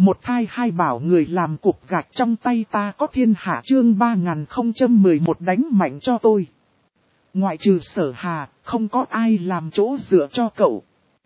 Một thai hai bảo người làm cục gạch trong tay ta có thiên hạ chương 3011 đánh mạnh cho tôi. Ngoại trừ Sở Hà, không có ai làm chỗ dựa cho cậu.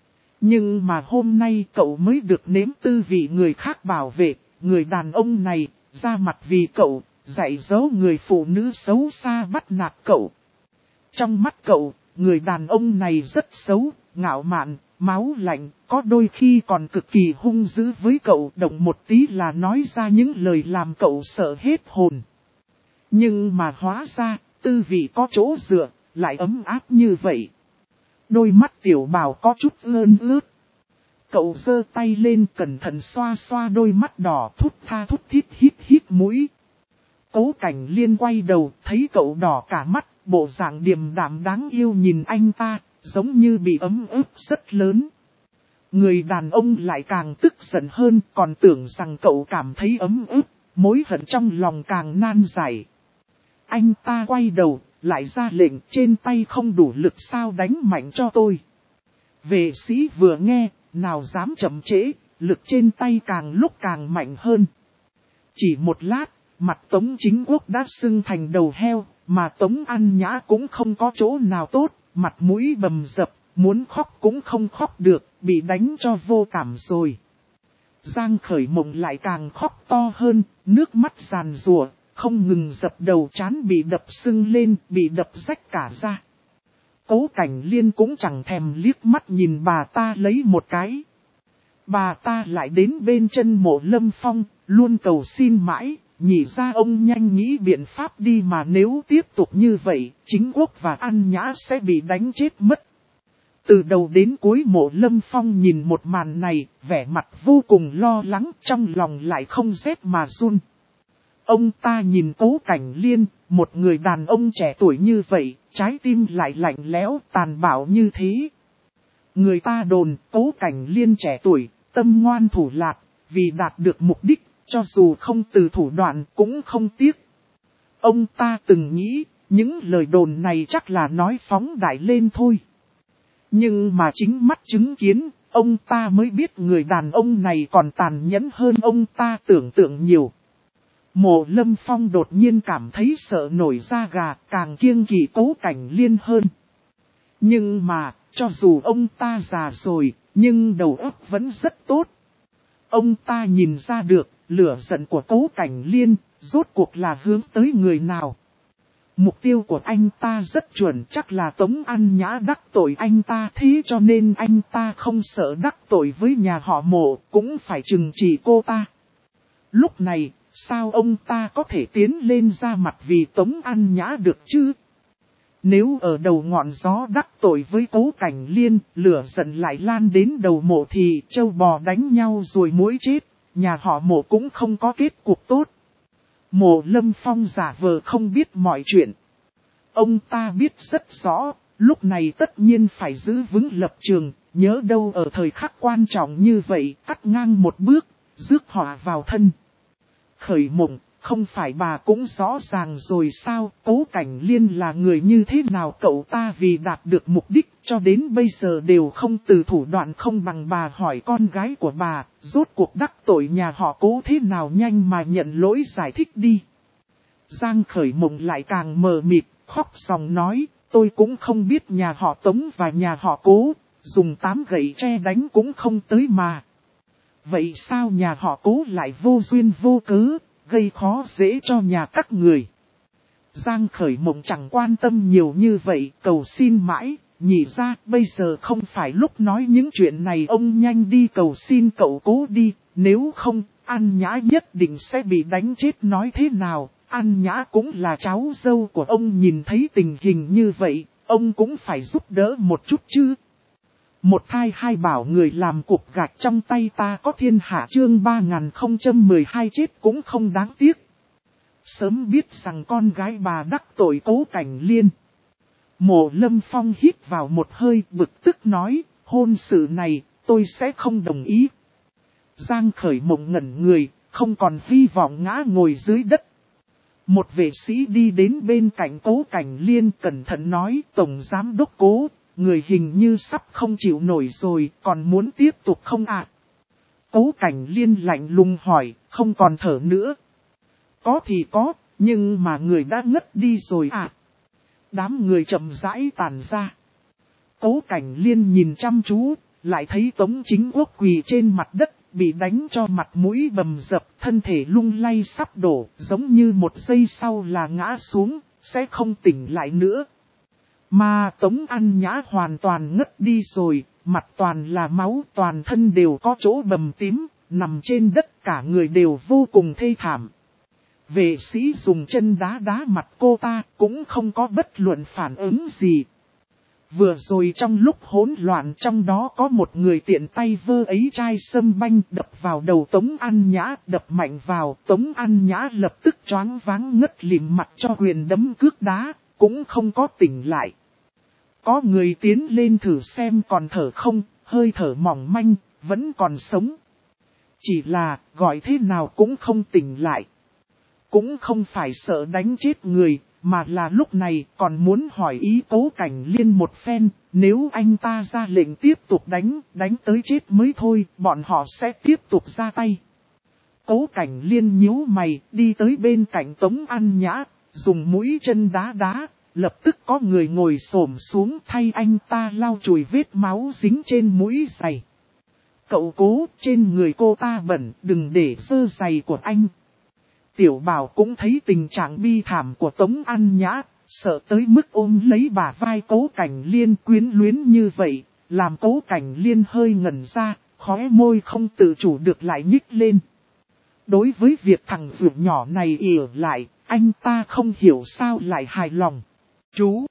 Nhưng mà hôm nay cậu mới được nếm tư vị người khác bảo vệ, người đàn ông này, ra mặt vì cậu, dạy dỗ người phụ nữ xấu xa bắt nạt cậu. Trong mắt cậu, người đàn ông này rất xấu, ngạo mạn, máu lạnh, có đôi khi còn cực kỳ hung dữ với cậu, động một tí là nói ra những lời làm cậu sợ hết hồn. Nhưng mà hóa ra, tư vị có chỗ dựa, lại ấm áp như vậy. Đôi mắt tiểu bào có chút ươn ướt. Cậu giơ tay lên cẩn thận xoa xoa đôi mắt đỏ thút tha thút thít hít hít mũi. Cố Cảnh Liên quay đầu thấy cậu đỏ cả mắt, bộ dạng điềm đạm đáng yêu nhìn anh ta, giống như bị ấm ức rất lớn. Người đàn ông lại càng tức giận hơn, còn tưởng rằng cậu cảm thấy ấm ức, mối hận trong lòng càng nan giải. Anh ta quay đầu, lại ra lệnh trên tay không đủ lực sao đánh mạnh cho tôi. Vệ sĩ vừa nghe, nào dám chậm trễ, lực trên tay càng lúc càng mạnh hơn. Chỉ một lát, mặt Tống Chính Quốc đã sưng thành đầu heo, mà Tống An Nhã cũng không có chỗ nào tốt, mặt mũi bầm dập, muốn khóc cũng không khóc được, bị đánh cho vô cảm rồi. Giang Khởi Mộng lại càng khóc to hơn, nước mắt giàn rủa, không ngừng dập đầu trán bị đập sưng lên, bị đập rách cả ra. Cố Cảnh Liên cũng chẳng thèm liếc mắt nhìn bà ta lấy một cái. Bà ta lại đến bên chân Mộ Lâm Phong, luôn cầu xin mãi, nhỉ ra ông nhanh nghĩ biện pháp đi mà nếu tiếp tục như vậy, Chính Quốc và An Nhã sẽ bị đánh chết mất. Từ đầu đến cuối Mộ Lâm Phong nhìn một màn này, vẻ mặt vô cùng lo lắng, trong lòng lại không rét mà run. Ông ta nhìn Cố Cảnh Liên, một người đàn ông trẻ tuổi như vậy, trái tim lại lạnh lẽo tàn bạo như thế. Người ta đồn Cố Cảnh Liên trẻ tuổi, tâm ngoan thủ lạt, vì đạt được mục đích, cho dù không từ thủ đoạn cũng không tiếc. Ông ta từng nghĩ, những lời đồn này chắc là nói phóng đại lên thôi. Nhưng mà chính mắt chứng kiến, ông ta mới biết người đàn ông này còn tàn nhẫn hơn ông ta tưởng tượng nhiều. Mộ Lâm Phong đột nhiên cảm thấy sợ nổi da gà, càng kiêng kỵ Cố Cảnh Liên hơn. Nhưng mà, cho dù ông ta già rồi, nhưng đầu óc vẫn rất tốt. Ông ta nhìn ra được, lửa giận của Cố Cảnh Liên, rốt cuộc là hướng tới người nào. Mục tiêu của anh ta rất chuẩn, chắc là Tống An Nhã đắc tội anh ta, thế cho nên anh ta không sợ đắc tội với nhà họ Mộ, cũng phải trừng trị cô ta. Lúc này, sao ông ta có thể tiến lên ra mặt vì Tống An Nhã được chứ? Nếu ở đầu ngọn gió đắc tội với Cố Cảnh Liên, lửa giận lại lan đến đầu Mộ thì trâu bò đánh nhau rồi muỗi chết, nhà họ Mộ cũng không có kết cục tốt. Mộ Lâm Phong giả vờ không biết mọi chuyện. Ông ta biết rất rõ, lúc này tất nhiên phải giữ vững lập trường, nhớ đâu ở thời khắc quan trọng như vậy, cắt ngang một bước, rước họa vào thân. Khởi Mộng, không phải bà cũng rõ ràng rồi sao, Cố Cảnh Liên là người như thế nào, cậu ta vì đạt được mục đích cho đến bây giờ đều không từ thủ đoạn không bằng bà. Hỏi con gái của bà, rốt cuộc đắc tội nhà họ Cố thế nào, nhanh mà nhận lỗi giải thích đi. Giang Khởi Mộng lại càng mờ mịt, khóc sòng nói, tôi cũng không biết nhà họ Tống và nhà họ Cố, dùng 8 gậy tre đánh cũng không tới mà. Vậy sao nhà họ Cố lại vô duyên vô cớ, gây khó dễ cho nhà các người? Giang Khởi Mộng chẳng quan tâm nhiều như vậy, cầu xin mãi, nhỉ ra bây giờ không phải lúc nói những chuyện này, ông nhanh đi cầu xin cậu Cố đi, nếu không, An Nhã nhất định sẽ bị đánh chết. Nói thế nào, An Nhã cũng là cháu dâu của ông, nhìn thấy tình hình như vậy, ông cũng phải giúp đỡ một chút chứ. Một thai hai bảo người làm cục gạch trong tay ta có thiên hạ chương 3012 chết cũng không đáng tiếc. Sớm biết rằng con gái bà đắc tội Cố Cảnh Liên. Mộ Lâm Phong hít vào một hơi bực tức nói, hôn sự này tôi sẽ không đồng ý. Giang Khởi Mộng ngẩn người, không còn hy vọng ngã ngồi dưới đất. Một vệ sĩ đi đến bên cạnh Cố Cảnh Liên cẩn thận nói, Tổng Giám Đốc Cố, người hình như sắp không chịu nổi rồi, còn muốn tiếp tục không ạ? Cố Cảnh Liên lạnh lùng hỏi, không còn thở nữa. Có thì có, nhưng mà người đã ngất đi rồi à? Đám người chậm rãi tàn ra. Cố Cảnh Liên nhìn chăm chú, lại thấy Tống Chính Quốc quỳ trên mặt đất, bị đánh cho mặt mũi bầm dập, thân thể lung lay sắp đổ, giống như một giây sau là ngã xuống, sẽ không tỉnh lại nữa. Mà Tống An Nhã hoàn toàn ngất đi rồi, mặt toàn là máu, toàn thân đều có chỗ bầm tím, nằm trên đất cả người đều vô cùng thê thảm. Vệ sĩ dùng chân đá đá mặt cô ta, cũng không có bất luận phản ứng gì. Vừa rồi trong lúc hỗn loạn trong đó có một người tiện tay vơ ấy chai sâm banh đập vào đầu Tống An Nhã, đập mạnh vào, Tống An Nhã lập tức choáng váng ngất lịm mặt cho quyền đấm cước đá, cũng không có tỉnh lại. Có người tiến lên thử xem còn thở không, hơi thở mỏng manh, vẫn còn sống. Chỉ là, gọi thế nào cũng không tỉnh lại. Cũng không phải sợ đánh chết người, mà là lúc này còn muốn hỏi ý Cố Cảnh Liên một phen, nếu anh ta ra lệnh tiếp tục đánh tới chết mới thôi, bọn họ sẽ tiếp tục ra tay. Cố Cảnh Liên nhíu mày, đi tới bên cạnh Tống An Nhã, dùng mũi chân đá đá, lập tức có người ngồi xổm xuống thay anh ta lau chùi vết máu dính trên mũi giày. Cậu Cố, trên người cô ta bẩn, đừng để dơ giày của anh. Tiểu Bảo cũng thấy tình trạng bi thảm của Tống An Nhã, sợ tới mức ôm lấy bả vai Cố Cảnh Liên quyến luyến như vậy, làm Cố Cảnh Liên hơi ngẩn ra, khóe môi không tự chủ được lại nhích lên. Đối với việc thằng ruột nhỏ này ỉa lại, anh ta không hiểu sao lại hài lòng. Chú,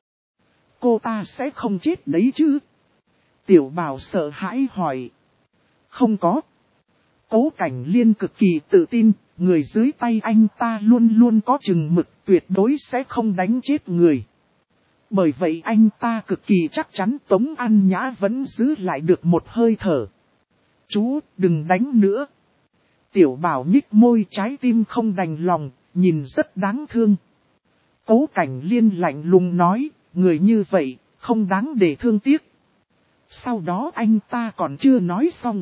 cô ta sẽ không chết đấy chứ? Tiểu Bảo sợ hãi hỏi. Không có. Cố Cảnh Liên cực kỳ tự tin, người dưới tay anh ta luôn luôn có chừng mực, tuyệt đối sẽ không đánh chết người. Bởi vậy anh ta cực kỳ chắc chắn Tống An Nhã vẫn giữ lại được một hơi thở. Chú, đừng đánh nữa. Tiểu Bảo nhích môi, trái tim không đành lòng, nhìn rất đáng thương. Cố Cảnh Liên lạnh lùng nói, người như vậy, không đáng để thương tiếc. Sau đó anh ta còn chưa nói xong.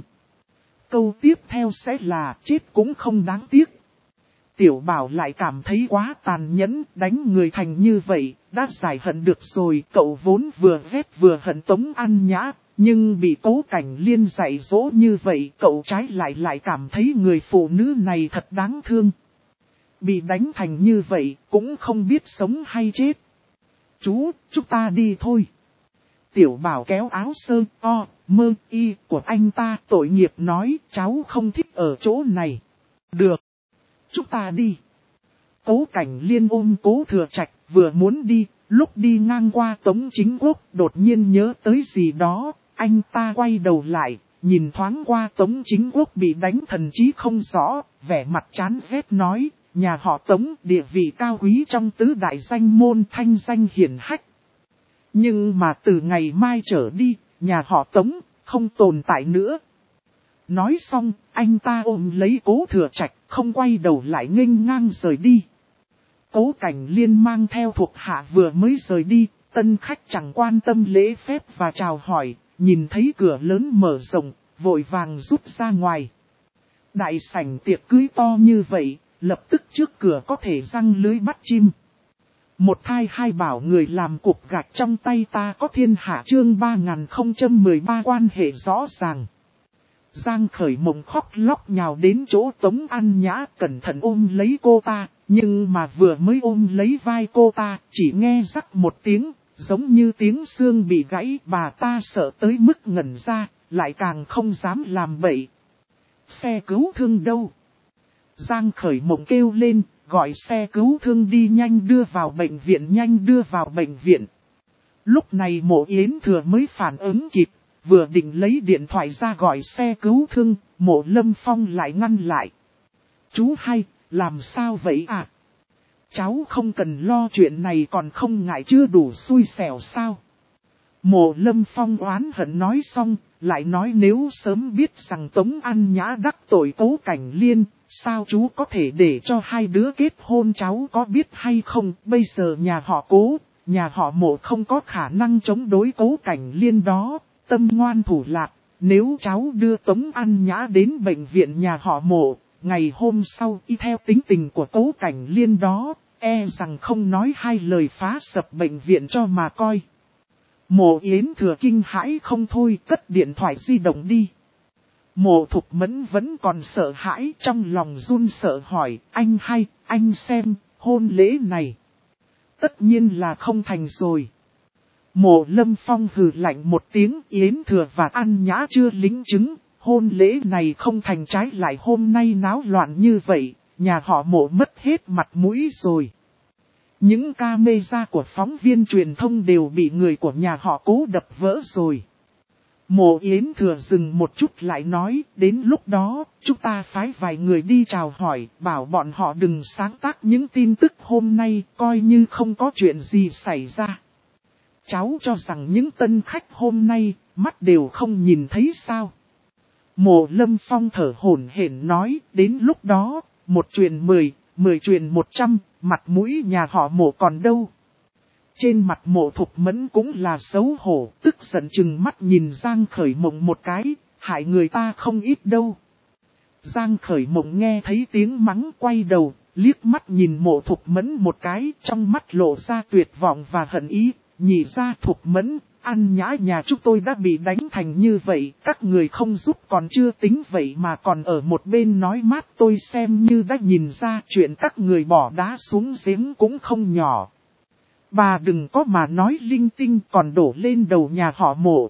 Câu tiếp theo sẽ là chết cũng không đáng tiếc. Tiểu Bảo lại cảm thấy quá tàn nhẫn, đánh người thành như vậy, đã giải hận được rồi. Cậu vốn vừa ghét vừa hận Tống An Nhã, nhưng bị Cố Cảnh Liên dạy dỗ như vậy, cậu trái lại cảm thấy người phụ nữ này thật đáng thương. Bị đánh thành như vậy, cũng không biết sống hay chết. Chú, chúng ta đi thôi. Tiểu Bảo kéo áo sơ, mơ, y của anh ta, tội nghiệp nói, cháu không thích ở chỗ này. Được. Chúng ta đi. Cố Cảnh Liên ôm Cố Thừa Trạch, vừa muốn đi, lúc đi ngang qua Tống Chính Quốc, đột nhiên nhớ tới gì đó, anh ta quay đầu lại, nhìn thoáng qua Tống Chính Quốc bị đánh thần trí không rõ, vẻ mặt chán ghét nói, nhà họ Tống địa vị cao quý trong tứ đại danh môn, thanh danh hiển hách. Nhưng mà từ ngày mai trở đi, nhà họ Tống không tồn tại nữa. Nói xong, anh ta ôm lấy Cố Thừa Trạch, không quay đầu lại nghênh ngang rời đi. Cố Cảnh Liên mang theo thuộc hạ vừa mới rời đi, tân khách chẳng quan tâm lễ phép và chào hỏi, nhìn thấy cửa lớn mở rộng, vội vàng rút ra ngoài. Đại sảnh tiệc cưới to như vậy, lập tức trước cửa có thể giăng lưới bắt chim. Một thai hai bảo người làm cục gạch trong tay ta có thiên hạ chương 3013 quan hệ rõ ràng. Giang Khởi Mộng khóc lóc nhào đến chỗ Tống An Nhã cẩn thận ôm lấy cô ta, nhưng mà vừa mới ôm lấy vai cô ta, chỉ nghe rắc một tiếng, giống như tiếng xương bị gãy, bà ta sợ tới mức ngẩn ra, lại càng không dám làm bậy. Xe cứu thương đâu? Giang Khởi Mộng kêu lên, gọi xe cứu thương đi nhanh đưa vào bệnh viện, nhanh đưa vào bệnh viện. Lúc này Mộ Yến Thừa mới phản ứng kịp, vừa định lấy điện thoại ra gọi xe cứu thương, Mộ Lâm Phong lại ngăn lại. Chú hay, làm sao vậy à? Cháu không cần lo chuyện này, còn không ngại chưa đủ xui xẻo sao? Mộ Lâm Phong oán hận nói xong, lại nói nếu sớm biết rằng Tống An Nhã đắc tội Cố Cảnh Liên, sao chú có thể để cho hai đứa kết hôn, cháu có biết hay không? Bây giờ nhà họ Cố, nhà họ Mộ không có khả năng chống đối Cố Cảnh Liên đó, tâm ngoan thủ lạc, nếu cháu đưa Tống An Nhã đến bệnh viện nhà họ Mộ, ngày hôm sau y theo tính tình của Cố Cảnh Liên đó, e rằng không nói hai lời phá sập bệnh viện cho mà coi. Mộ Yến Thừa kinh hãi không thôi, cất điện thoại di động đi. Mộ Thục Mẫn vẫn còn sợ hãi, trong lòng run sợ hỏi, anh hay, anh xem, hôn lễ này. Tất nhiên là không thành rồi. Mộ Lâm Phong hừ lạnh một tiếng, Yến Thừa và An Nhã chưa lính chứng, hôn lễ này không thành, trái lại hôm nay náo loạn như vậy, nhà họ Mộ mất hết mặt mũi rồi. Những camera của phóng viên truyền thông đều bị người của nhà họ Cố đập vỡ rồi. Mộ Yến Thừa dừng một chút lại nói, đến lúc đó, chúng ta phái vài người đi chào hỏi, bảo bọn họ đừng sáng tác những tin tức hôm nay, coi như không có chuyện gì xảy ra. Cháu cho rằng những tân khách hôm nay, mắt đều không nhìn thấy sao. Mộ Lâm Phong thở hổn hển nói, đến lúc đó, 1 truyền 10, 10 truyền 100, mặt mũi nhà họ Mộ còn đâu. Trên mặt Mộ Thục Mẫn cũng là xấu hổ, tức giận chừng mắt nhìn Giang Khởi Mộng một cái, hại người ta không ít đâu. Giang Khởi Mộng nghe thấy tiếng mắng quay đầu, liếc mắt nhìn Mộ Thục Mẫn một cái, trong mắt lộ ra tuyệt vọng và hận ý, nhị ra Thục Mẫn, An Nhã nhà chúng tôi đã bị đánh thành như vậy, các người không giúp còn chưa tính vậy mà còn ở một bên nói mát, tôi xem như đã nhìn ra chuyện các người bỏ đá xuống giếng cũng không nhỏ. Bà đừng có mà nói linh tinh còn đổ lên đầu nhà họ Mộ.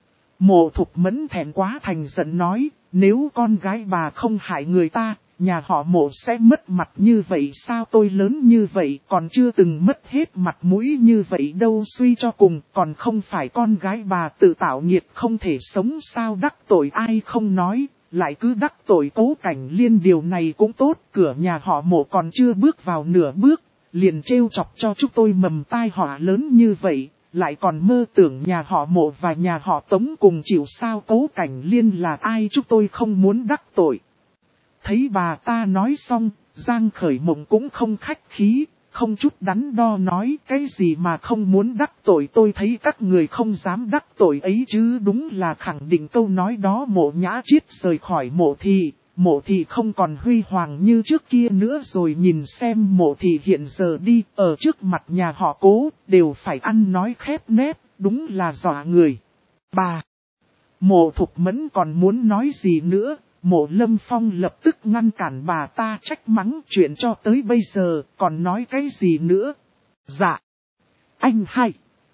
Mộ Thục Mẫn thẹn quá thành giận nói, nếu con gái bà không hại người ta, nhà họ Mộ sẽ mất mặt như vậy sao? Tôi lớn như vậy còn chưa từng mất hết mặt mũi như vậy đâu, suy cho cùng còn không phải con gái bà tự tạo nghiệp không thể sống sao? Đắc tội ai không nói, lại cứ đắc tội Cố Cảnh Liên, điều này cũng tốt, cửa nhà họ Mộ còn chưa bước vào nửa bước, liền trêu chọc cho chúng tôi mầm tai họa lớn như vậy, lại còn mơ tưởng nhà họ Mộ và nhà họ Tống cùng chịu sao? Cố Cảnh Liên là ai chúng tôi không muốn đắc tội. Thấy bà ta nói xong, Giang Khởi Mộng cũng không khách khí, không chút đắn đo nói, cái gì mà không muốn đắc tội, tôi thấy các người không dám đắc tội ấy chứ. Đúng là khẳng định câu nói đó. Mộ Nhã Triết rời khỏi Mộ Thị không còn huy hoàng như trước kia nữa rồi, nhìn xem Mộ Thị hiện giờ đi, ở trước mặt nhà họ Cố, đều phải ăn nói khép nép, đúng là dọa người. Bà! Mộ Thục Mẫn còn muốn nói gì nữa, Mộ Lâm Phong lập tức ngăn cản bà ta, trách mắng, chuyện cho tới bây giờ, còn nói cái gì nữa? Dạ! Anh hay!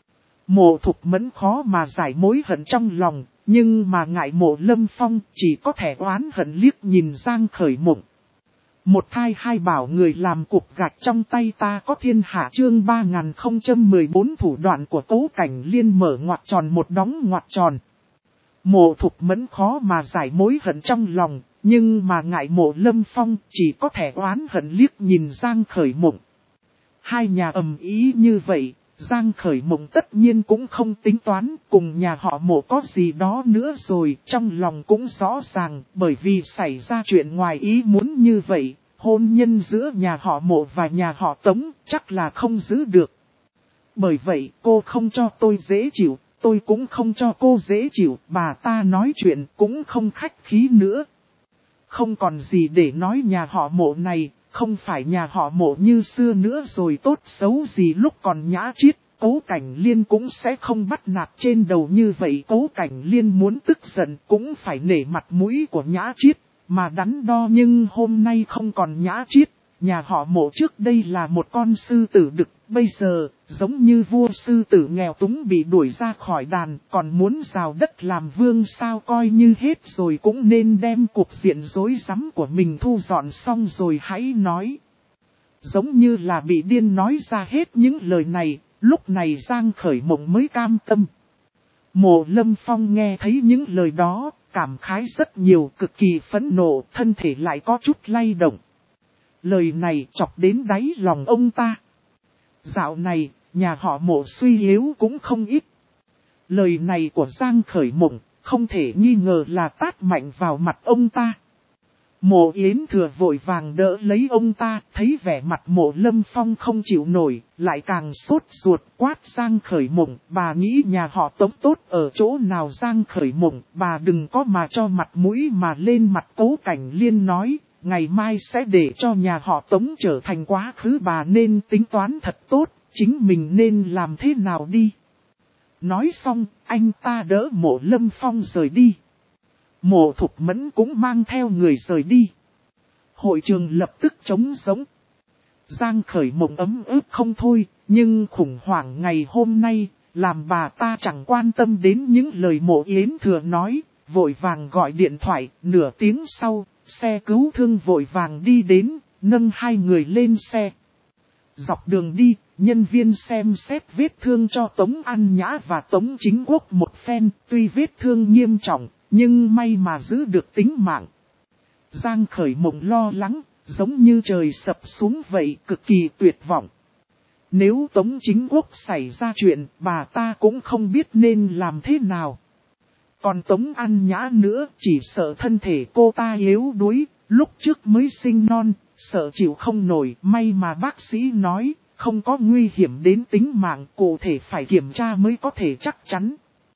Mộ Thục Mẫn khó mà giải mối hận trong lòng, nhưng mà ngại Mộ Lâm Phong chỉ có thể oán hận liếc nhìn Giang Khởi Mộng. Một thai hai bảo người làm cục gạch trong tay ta có thiên hạ, chương 3014 thủ đoạn của Cố Cảnh Liên mở ngoặc tròn một đóng ngoặc tròn. Mộ Thục Mẫn khó mà giải mối hận trong lòng, nhưng mà ngại Mộ Lâm Phong chỉ có thể oán hận liếc nhìn Giang Khởi Mộng. Hai nhà ầm ĩ như vậy, Giang Khởi Mộng tất nhiên cũng không tính toán cùng nhà họ Mộ có gì đó nữa rồi, trong lòng cũng rõ ràng, bởi vì xảy ra chuyện ngoài ý muốn như vậy, hôn nhân giữa nhà họ Mộ và nhà họ Tống chắc là không giữ được. Bởi vậy cô không cho tôi dễ chịu, tôi cũng không cho cô dễ chịu, bà ta nói chuyện cũng không khách khí nữa. Không còn gì để nói, nhà họ Mộ này không phải nhà họ Mộ như xưa nữa rồi, tốt xấu gì lúc còn Nhã Triết, Cố Cảnh Liên cũng sẽ không bắt nạt trên đầu như vậy. Cố Cảnh Liên muốn tức giận cũng phải nể mặt mũi của Nhã Triết, mà đắn đo, nhưng hôm nay không còn Nhã Triết. Nhà họ Mộ trước đây là một con sư tử đực, bây giờ, giống như vua sư tử nghèo túng bị đuổi ra khỏi đàn, còn muốn rào đất làm vương sao? Coi như hết rồi cũng nên đem cục diện rối rắm của mình thu dọn xong rồi hãy nói. Giống như là bị điên nói ra hết những lời này, lúc này Giang Khởi Mộng mới cam tâm. Mộ Lâm Phong nghe thấy những lời đó, cảm khái rất nhiều, cực kỳ phẫn nộ, thân thể lại có chút lay động. Lời này chọc đến đáy lòng ông ta. Dạo này, nhà họ Mộ suy yếu cũng không ít. Lời này của Giang Khởi Mộng không thể nghi ngờ là tát mạnh vào mặt ông ta. Mộ Yến Thừa vội vàng đỡ lấy ông ta, thấy vẻ mặt Mộ Lâm Phong không chịu nổi, lại càng sốt ruột quát Giang Khởi Mộng. Bà nghĩ nhà họ Tống tốt ở chỗ nào? Giang Khởi Mộng, bà đừng có mà cho mặt mũi mà lên mặt. Cố Cảnh Liên nói, ngày mai sẽ để cho nhà họ Tống trở thành quá khứ, bà nên tính toán thật tốt, chính mình nên làm thế nào đi. Nói xong, anh ta đỡ Mộ Lâm Phong rời đi. Mộ Thục Mẫn cũng mang theo người rời đi. Hội trường lập tức trống rỗng. Giang Khởi Mộng ấm ức không thôi, nhưng khủng hoảng ngày hôm nay, làm bà ta chẳng quan tâm đến những lời Mộ Yến Thừa nói, vội vàng gọi điện thoại. Nửa tiếng sau, xe cứu thương vội vàng đi đến, nâng hai người lên xe. Dọc đường đi, nhân viên xem xét vết thương cho Tống An Nhã và Tống Chính Quốc một phen, tuy vết thương nghiêm trọng, nhưng may mà giữ được tính mạng. Giang Khởi Mộng lo lắng, giống như trời sập xuống vậy, cực kỳ tuyệt vọng. Nếu Tống Chính Quốc xảy ra chuyện, bà ta cũng không biết nên làm thế nào. Còn Tống An Nhã nữa, chỉ sợ thân thể cô ta yếu đuối, lúc trước mới sinh non, sợ chịu không nổi. May mà bác sĩ nói, không có nguy hiểm đến tính mạng, cụ thể phải kiểm tra mới có thể chắc chắn.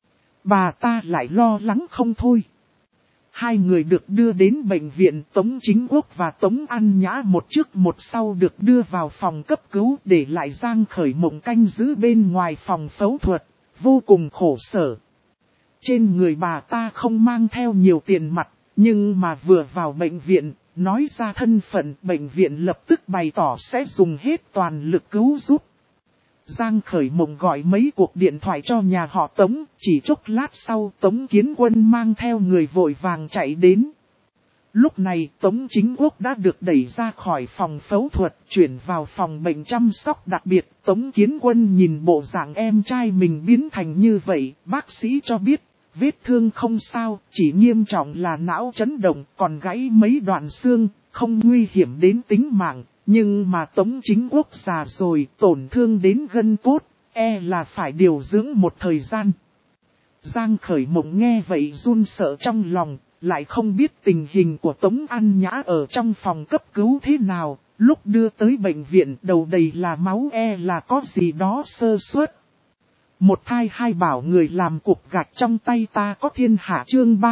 Bà ta lại lo lắng không thôi. Hai người được đưa đến bệnh viện. Tống Chính Quốc và Tống An Nhã một trước một sau được đưa vào phòng cấp cứu, để lại Giang Khởi Mộng canh giữ bên ngoài phòng phẫu thuật, vô cùng khổ sở. Trên người bà ta không mang theo nhiều tiền mặt, nhưng mà vừa vào bệnh viện, nói ra thân phận, bệnh viện lập tức bày tỏ sẽ dùng hết toàn lực cứu giúp. Giang Khởi Mộng gọi mấy cuộc điện thoại cho nhà họ Tống, chỉ chốc lát sau Tống Kiến Quân mang theo người vội vàng chạy đến. Lúc này Tống Chính Quốc đã được đẩy ra khỏi phòng phẫu thuật, chuyển vào phòng bệnh chăm sóc đặc biệt. Tống Kiến Quân nhìn bộ dạng em trai mình biến thành như vậy, bác sĩ cho biết, vết thương không sao, chỉ nghiêm trọng là não chấn động, còn gãy mấy đoạn xương, không nguy hiểm đến tính mạng. Nhưng mà Tống Chính Quốc già rồi, tổn thương đến gân cốt, là phải điều dưỡng một thời gian. Giang Khởi Mộng nghe vậy run sợ trong lòng, lại không biết tình hình của Tống An Nhã ở trong phòng cấp cứu thế nào. Lúc đưa tới bệnh viện đầu đầy là máu, là có gì đó sơ suất. Một thai hai bảo người làm cục gạch trong tay ta có thiên hạ. Chương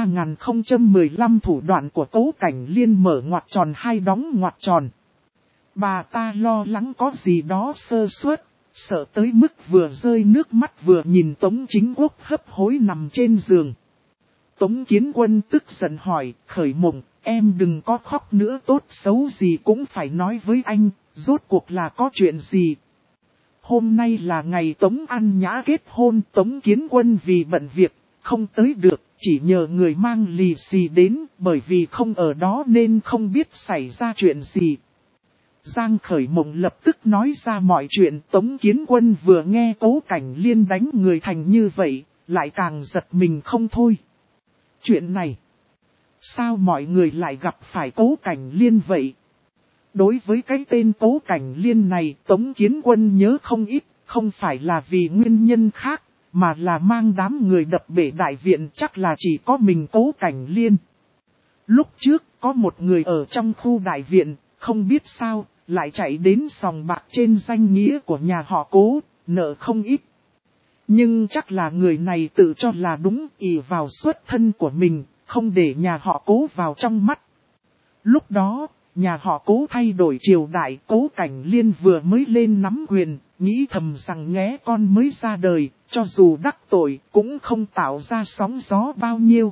3015 thủ đoạn của Cố Cảnh Liên mở ngoặc tròn hai đóng ngoặc tròn. Bà ta lo lắng có gì đó sơ suất, sợ tới mức vừa rơi nước mắt vừa nhìn Tống Chính Quốc hấp hối nằm trên giường. Tống Kiến Quân tức giận hỏi, Khởi Mộng, em đừng có khóc nữa, tốt xấu gì cũng phải nói với anh, rốt cuộc là có chuyện gì. Hôm nay là ngày Tống An Nhã kết hôn. Tống Kiến Quân vì bận việc, không tới được, chỉ nhờ người mang lì xì đến, bởi vì không ở đó nên không biết xảy ra chuyện gì. Giang Khởi Mộng lập tức nói ra mọi chuyện. Tống Kiến Quân vừa nghe Cố Cảnh Liên đánh người thành như vậy, lại càng giật mình không thôi. Chuyện này, sao mọi người lại gặp phải Cố Cảnh Liên vậy? Đối với cái tên Cố Cảnh Liên này, Tống Kiến Quân nhớ không ít, không phải là vì nguyên nhân khác, mà là mang đám người đập bể đại viện, chắc là chỉ có mình Cố Cảnh Liên. Lúc trước, có một người ở trong khu đại viện, không biết sao, lại chạy đến sòng bạc trên danh nghĩa của nhà họ Cố, nợ không ít. Nhưng chắc là người này tự cho là đúng, ỷ vào xuất thân của mình, không để nhà họ Cố vào trong mắt. Lúc đó, nhà họ Cố thay đổi triều đại, Cố Cảnh Liên vừa mới lên nắm quyền, nghĩ thầm rằng nghé con mới ra đời, cho dù đắc tội cũng không tạo ra sóng gió bao nhiêu.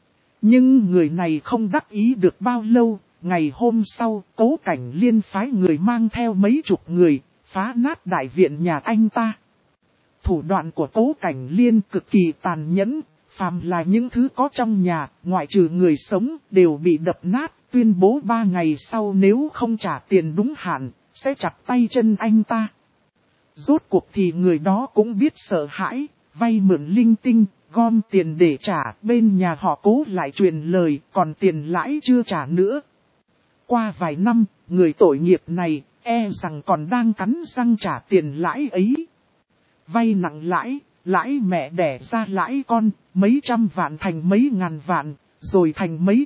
Nhưng người này không đắc ý được bao lâu, ngày hôm sau, Cố Cảnh Liên phái người mang theo mấy chục người, phá nát đại viện nhà anh ta. Thủ đoạn của Cố Cảnh Liên cực kỳ tàn nhẫn, phàm là những thứ có trong nhà, ngoại trừ người sống, đều bị đập nát, tuyên bố 3 ngày sau nếu không trả tiền đúng hạn, sẽ chặt tay chân anh ta. Rốt cuộc thì người đó cũng biết sợ hãi, vay mượn linh tinh, gom tiền để trả, bên nhà họ Cố lại truyền lời, còn tiền lãi chưa trả nữa. Qua vài năm, người tội nghiệp này, rằng còn đang cắn răng trả tiền lãi ấy. Vay nặng lãi, lãi mẹ đẻ ra lãi con, mấy trăm vạn thành mấy ngàn vạn, rồi thành mấy triệu,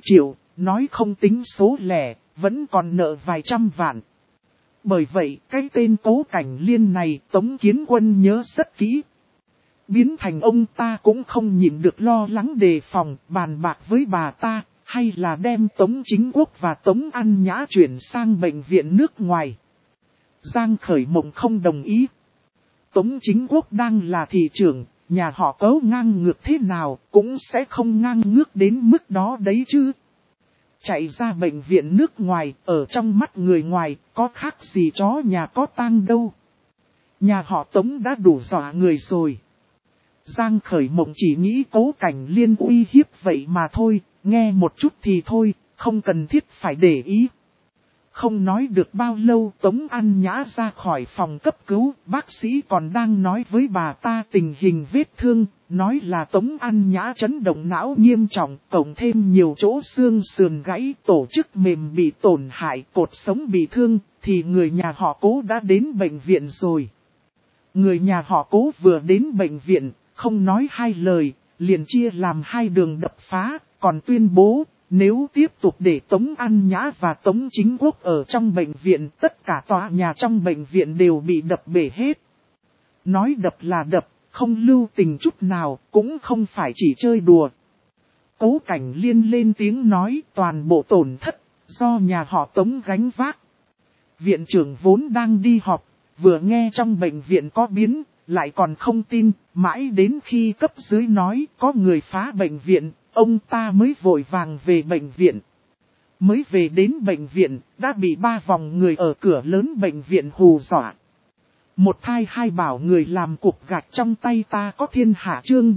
nói không tính số lẻ, vẫn còn nợ vài trăm vạn. Bởi vậy, cái tên Cố Cảnh Liên này Tống Kiến Quân nhớ rất kỹ. Biến thành ông ta cũng không nhịn được lo lắng đề phòng, bàn bạc với bà ta, hay là đem Tống Chính Quốc và Tống An Nhã chuyển sang bệnh viện nước ngoài. Giang Khởi Mộng không đồng ý. Tống Chính Quốc đang là thị trưởng, nhà họ Cố ngang ngược thế nào cũng sẽ không ngang ngược đến mức đó đấy chứ. Chạy ra bệnh viện nước ngoài, ở trong mắt người ngoài, có khác gì chó nhà có tang đâu. Nhà họ Tống đã đủ dọa người rồi. Giang Khởi Mộng chỉ nghĩ Cố Cảnh Liên uy hiếp vậy mà thôi, nghe một chút thì thôi, không cần thiết phải để ý. Không nói được bao lâu Tống An Nhã ra khỏi phòng cấp cứu, bác sĩ còn đang nói với bà ta tình hình vết thương, nói là Tống An Nhã chấn động não nghiêm trọng, cộng thêm nhiều chỗ xương sườn gãy, tổ chức mềm bị tổn hại, cột sống bị thương, thì người nhà họ Cố đã đến bệnh viện rồi. Người nhà họ Cố vừa đến bệnh viện, không nói hai lời, liền chia làm hai đường đập phá, còn tuyên bố, nếu tiếp tục để Tống An Nhã và Tống Chính Quốc ở trong bệnh viện, tất cả tòa nhà trong bệnh viện đều bị đập bể hết. Nói đập là đập, không lưu tình chút nào, cũng không phải chỉ chơi đùa. Cố Cảnh Liên lên tiếng nói toàn bộ tổn thất, do nhà họ Tống gánh vác. Viện trưởng vốn đang đi họp, vừa nghe trong bệnh viện có biến, lại còn không tin, mãi đến khi cấp dưới nói có người phá bệnh viện, ông ta mới vội vàng về bệnh viện. Mới về đến bệnh viện, đã bị 3 vòng người ở cửa lớn bệnh viện hù dọa. Một thai hai bảo người làm cục gạch trong tay ta có thiên hạ chương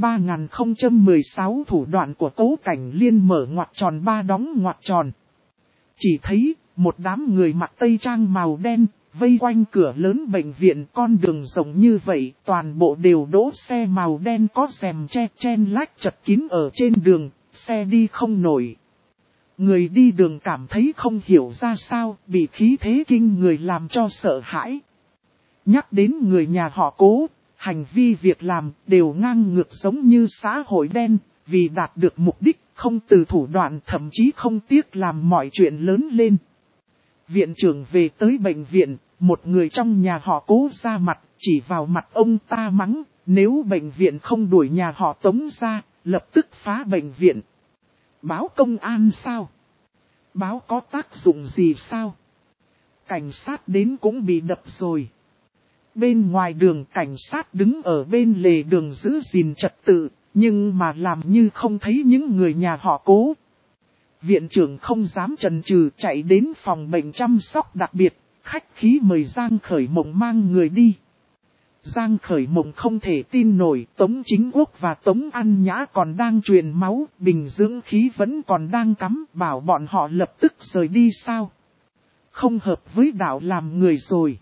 3016 thủ đoạn của Cố Cảnh Liên mở ngoặc tròn 3 đóng ngoặc tròn. Chỉ thấy, một đám người mặc tây trang màu đen, vây quanh cửa lớn bệnh viện con đường rộng như vậy, toàn bộ đều đỗ xe màu đen có rèm che chen lách chật kín ở trên đường, xe đi không nổi. Người đi đường cảm thấy không hiểu ra sao, bị khí thế kinh người làm cho sợ hãi. Nhắc đến người nhà họ Cố, hành vi việc làm đều ngang ngược giống như xã hội đen, vì đạt được mục đích, không từ thủ đoạn thậm chí không tiếc làm mọi chuyện lớn lên. Viện trưởng về tới bệnh viện, một người trong nhà họ Cố ra mặt, chỉ vào mặt ông ta mắng, nếu bệnh viện không đuổi nhà họ Tống ra, lập tức phá bệnh viện. Báo công an sao? Báo có tác dụng gì sao? Cảnh sát đến cũng bị đập rồi. Bên ngoài đường cảnh sát đứng ở bên lề đường giữ gìn trật tự, nhưng mà làm như không thấy những người nhà họ Cố. Viện trưởng không dám chần chừ chạy đến phòng bệnh chăm sóc đặc biệt, khách khí mời Giang Khởi Mộng mang người đi. Giang Khởi Mộng không thể tin nổi Tống Chính Quốc và Tống An Nhã còn đang truyền máu, bình dưỡng khí vẫn còn đang cắm, bảo bọn họ lập tức rời đi sao? Không hợp với đạo làm người rồi.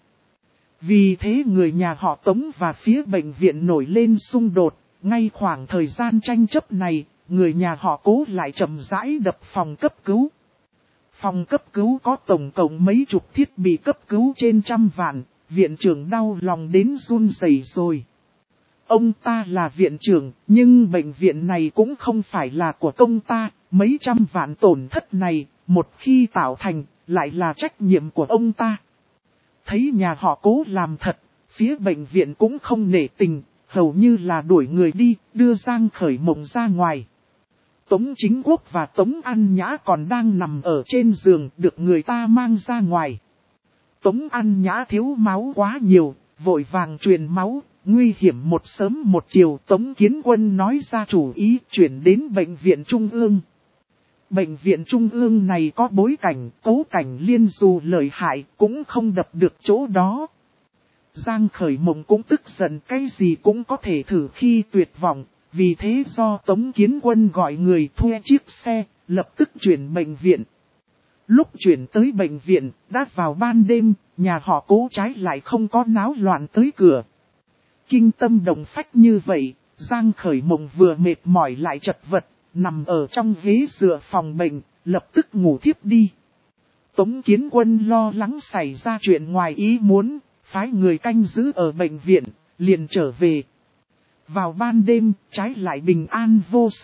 Vì thế người nhà họ Tống và phía bệnh viện nổi lên xung đột, ngay khoảng thời gian tranh chấp này, người nhà họ Cố lại chậm rãi đập phòng cấp cứu. Phòng cấp cứu có tổng cộng mấy chục thiết bị cấp cứu trên 100 vạn, viện trưởng đau lòng đến run rẩy rồi. Ông ta là viện trưởng, nhưng bệnh viện này cũng không phải là của công ta, mấy trăm vạn tổn thất này, một khi tạo thành, lại là trách nhiệm của ông ta. Thấy nhà họ Cố làm thật, phía bệnh viện cũng không nể tình, hầu như là đuổi người đi, đưa Giang Khởi Mộng ra ngoài. Tống Chính Quốc và Tống An Nhã còn đang nằm ở trên giường, được người ta mang ra ngoài. Tống An Nhã thiếu máu quá nhiều, vội vàng truyền máu, nguy hiểm một sớm một chiều. Tống Kiến Quân nói ra chủ ý chuyển đến bệnh viện Trung ương. Bệnh viện Trung ương này có bối cảnh, Cố Cảnh Liên dù lợi hại cũng không đập được chỗ đó. Giang Khởi Mộng cũng tức giận, cái gì cũng có thể thử khi tuyệt vọng, vì thế do Tống Kiến Quân gọi người thuê chiếc xe, lập tức chuyển bệnh viện. Lúc chuyển tới bệnh viện, đã vào ban đêm, nhà họ Cố trái lại không có náo loạn tới cửa. Kinh tâm động phách như vậy, Giang Khởi Mộng vừa mệt mỏi lại chật vật, nằm ở trong ghế dựa phòng bệnh, lập tức ngủ thiếp đi. Tống Kiến Quân lo lắng xảy ra chuyện ngoài ý muốn, phái người canh giữ ở bệnh viện, liền trở về. Vào ban đêm, trái lại bình an vô sự,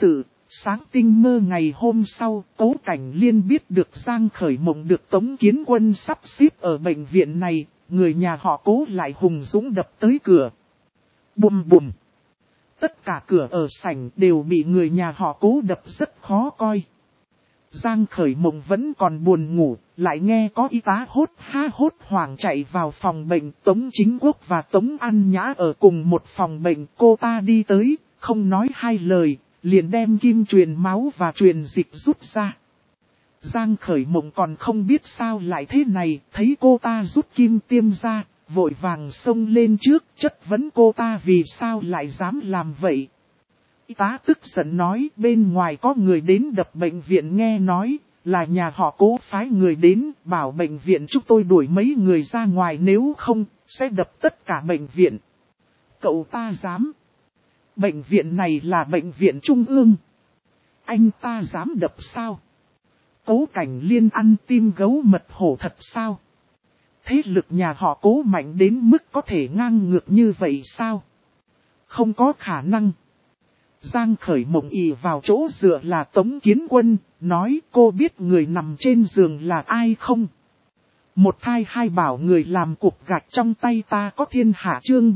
Sáng tinh mơ ngày hôm sau, Cố Cảnh Liên biết được Giang Khởi Mộng được Tống Kiến Quân sắp xếp ở bệnh viện này, người nhà họ Cố lại hùng dũng đập tới cửa. Bùm bùm. Tất cả cửa ở sảnh đều bị người nhà họ Cố đập rất khó coi. Giang Khởi Mộng vẫn còn buồn ngủ, lại nghe có y tá hốt hoảng chạy vào phòng bệnh. Tống Chính Quốc và Tống An Nhã ở cùng một phòng bệnh. Cô ta đi tới, không nói hai lời, liền đem kim truyền máu và truyền dịch rút ra. Giang Khởi Mộng còn không biết sao lại thế này, thấy cô ta rút kim tiêm ra, vội vàng xông lên trước, chất vấn cô ta vì sao lại dám làm vậy. Y tá tức giận nói bên ngoài có người đến đập bệnh viện, nghe nói là nhà họ Cố phái người đến bảo bệnh viện chúng tôi đuổi mấy người ra ngoài, nếu không sẽ đập tất cả bệnh viện. Cậu ta dám? Bệnh viện này là bệnh viện trung ương. Anh ta dám đập sao? Cố Cảnh Liên ăn tim gấu mật hổ thật sao? Thế lực nhà họ Cố mạnh đến mức có thể ngang ngược như vậy sao? Không có khả năng. Giang Khởi Mộng ì vào chỗ dựa là Tống Kiến Quân, nói cô biết người nằm trên giường là ai không? Một thai hai bảo người làm cục gạch trong tay ta có thiên hạ, chương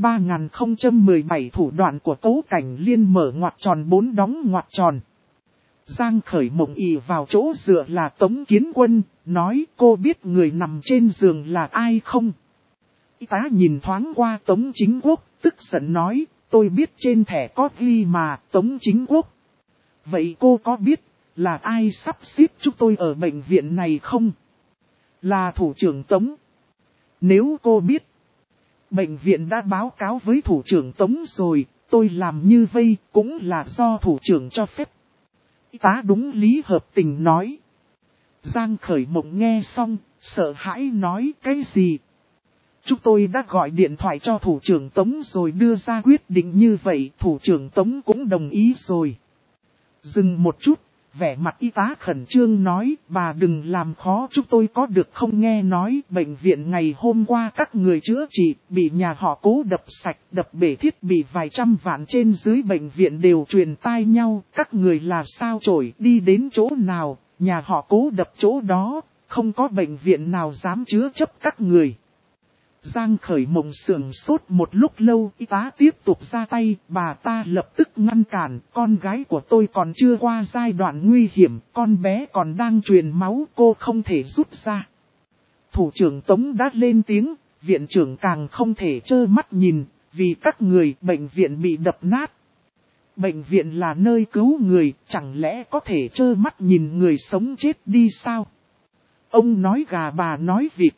3017 thủ đoạn của Cố Cảnh Liên mở ngoặc tròn 4 đóng ngoặc tròn. Giang Khởi Mộng ì vào chỗ dựa là Tống Kiến Quân, nói cô biết người nằm trên giường là ai không? Y tá nhìn thoáng qua Tống Chính Quốc, tức giận nói, tôi biết trên thẻ có ghi mà, Tống Chính Quốc. Vậy cô có biết là ai sắp xếp chúng tôi ở bệnh viện này không? Là thủ trưởng Tống. Nếu cô biết, bệnh viện đã báo cáo với thủ trưởng Tống rồi, tôi làm như vây cũng là do thủ trưởng cho phép. Y tá đúng lý hợp tình nói. Giang Khởi Mộng nghe xong, sợ hãi nói cái gì? Chúng tôi đã gọi điện thoại cho thủ trưởng Tống rồi đưa ra quyết định như vậy, thủ trưởng Tống cũng đồng ý rồi. Dừng một chút, vẻ mặt y tá khẩn trương nói, bà đừng làm khó chúng tôi có được không, nghe nói bệnh viện ngày hôm qua các người chữa trị, bị nhà họ Cố đập sạch, đập bể thiết bị vài trăm vạn, trên dưới bệnh viện đều truyền tai nhau, các người là sao chổi, đi đến chỗ nào, nhà họ Cố đập chỗ đó, không có bệnh viện nào dám chứa chấp các người. Giang Khởi Mộng sững sốt một lúc lâu, y tá tiếp tục ra tay, bà ta lập tức ngăn cản, con gái của tôi còn chưa qua giai đoạn nguy hiểm, con bé còn đang truyền máu, cô không thể rút ra. Thủ trưởng Tống đã lên tiếng, viện trưởng càng không thể trơ mắt nhìn, vì các người bệnh viện bị đập nát. Bệnh viện là nơi cứu người, chẳng lẽ có thể trơ mắt nhìn người sống chết đi sao? Ông nói gà bà nói vịt.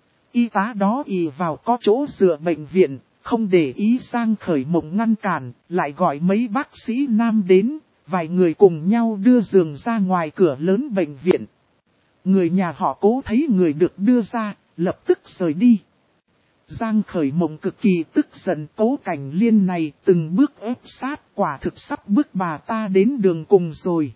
Y tá đó ì vào có chỗ dựa bệnh viện, không để ý Giang Khởi Mộng ngăn cản, lại gọi mấy bác sĩ nam đến, vài người cùng nhau đưa giường ra ngoài cửa lớn bệnh viện. Người nhà họ Cố thấy người được đưa ra, lập tức rời đi. Giang Khởi Mộng cực kỳ tức giận, Cố Cảnh Liên này từng bước ép sát, quả thực sắp bước bà ta đến đường cùng rồi.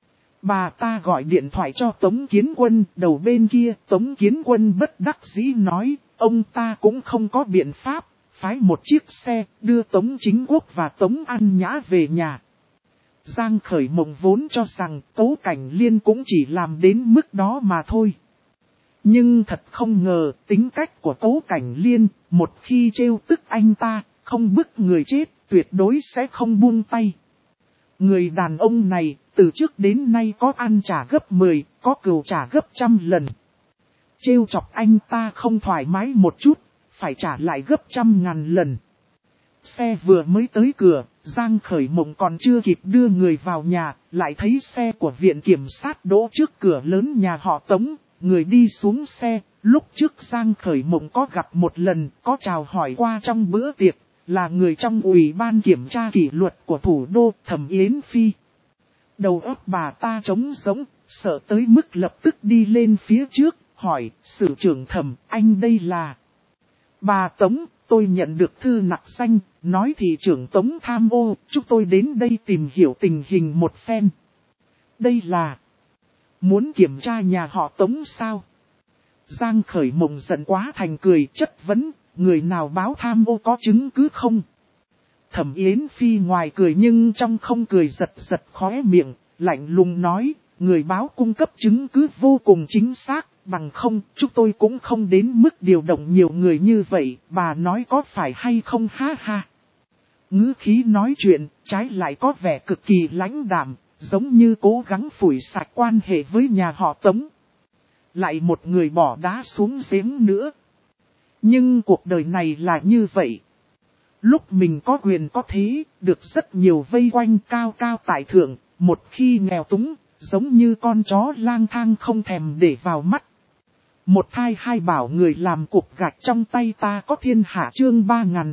Bà ta gọi điện thoại cho Tống Kiến Quân, đầu bên kia Tống Kiến Quân bất đắc dĩ nói, ông ta cũng không có biện pháp, phái một chiếc xe, đưa Tống Chính Quốc và Tống An Nhã về nhà. Giang Khởi Mộng vốn cho rằng Cố Cảnh Liên cũng chỉ làm đến mức đó mà thôi. Nhưng thật không ngờ, tính cách của Cố Cảnh Liên, một khi trêu tức anh ta, không bức người chết, tuyệt đối sẽ không buông tay. Người đàn ông này, từ trước đến nay có ăn trả gấp 10, có cừu trả gấp 100 lần. Trêu chọc anh ta không thoải mái một chút, phải trả lại gấp 100.000 lần. Xe vừa mới tới cửa, Giang Khởi Mộng còn chưa kịp đưa người vào nhà, lại thấy xe của viện kiểm sát đỗ trước cửa lớn nhà họ Tống, người đi xuống xe. Lúc trước Giang Khởi Mộng có gặp một lần, có chào hỏi qua trong bữa tiệc, là người trong ủy ban kiểm tra kỷ luật của thủ đô, Thẩm Yến Phi. Đầu óc bà ta trống rỗng, sợ tới mức lập tức đi lên phía trước, hỏi, sử trưởng Thẩm, anh đây là... Bà Tống, tôi nhận được thư nặc danh, nói thị trưởng Tống tham ô, chúng tôi đến đây tìm hiểu tình hình một phen. Đây là... Muốn kiểm tra nhà họ Tống sao? Giang Khởi Mộng giận quá thành cười, chất vấn, người nào báo tham ô có chứng cứ không? Thẩm Yến Phi ngoài cười nhưng trong không cười, giật giật khóe miệng, lạnh lùng nói, người báo cung cấp chứng cứ vô cùng chính xác, bằng không, chúng tôi cũng không đến mức điều động nhiều người như vậy, bà nói có phải hay không ha ha. Ngữ khí nói chuyện, trái lại có vẻ cực kỳ lãnh đạm, giống như cố gắng phủi sạch quan hệ với nhà họ Tống. Lại một người bỏ đá xuống giếng nữa. Nhưng cuộc đời này là như vậy. Lúc mình có quyền có thế, được rất nhiều vây quanh cao cao tại thượng, một khi nghèo túng, giống như con chó lang thang không thèm để vào mắt. Một thai hai bảo người làm cục gạch trong tay ta có thiên hạ chương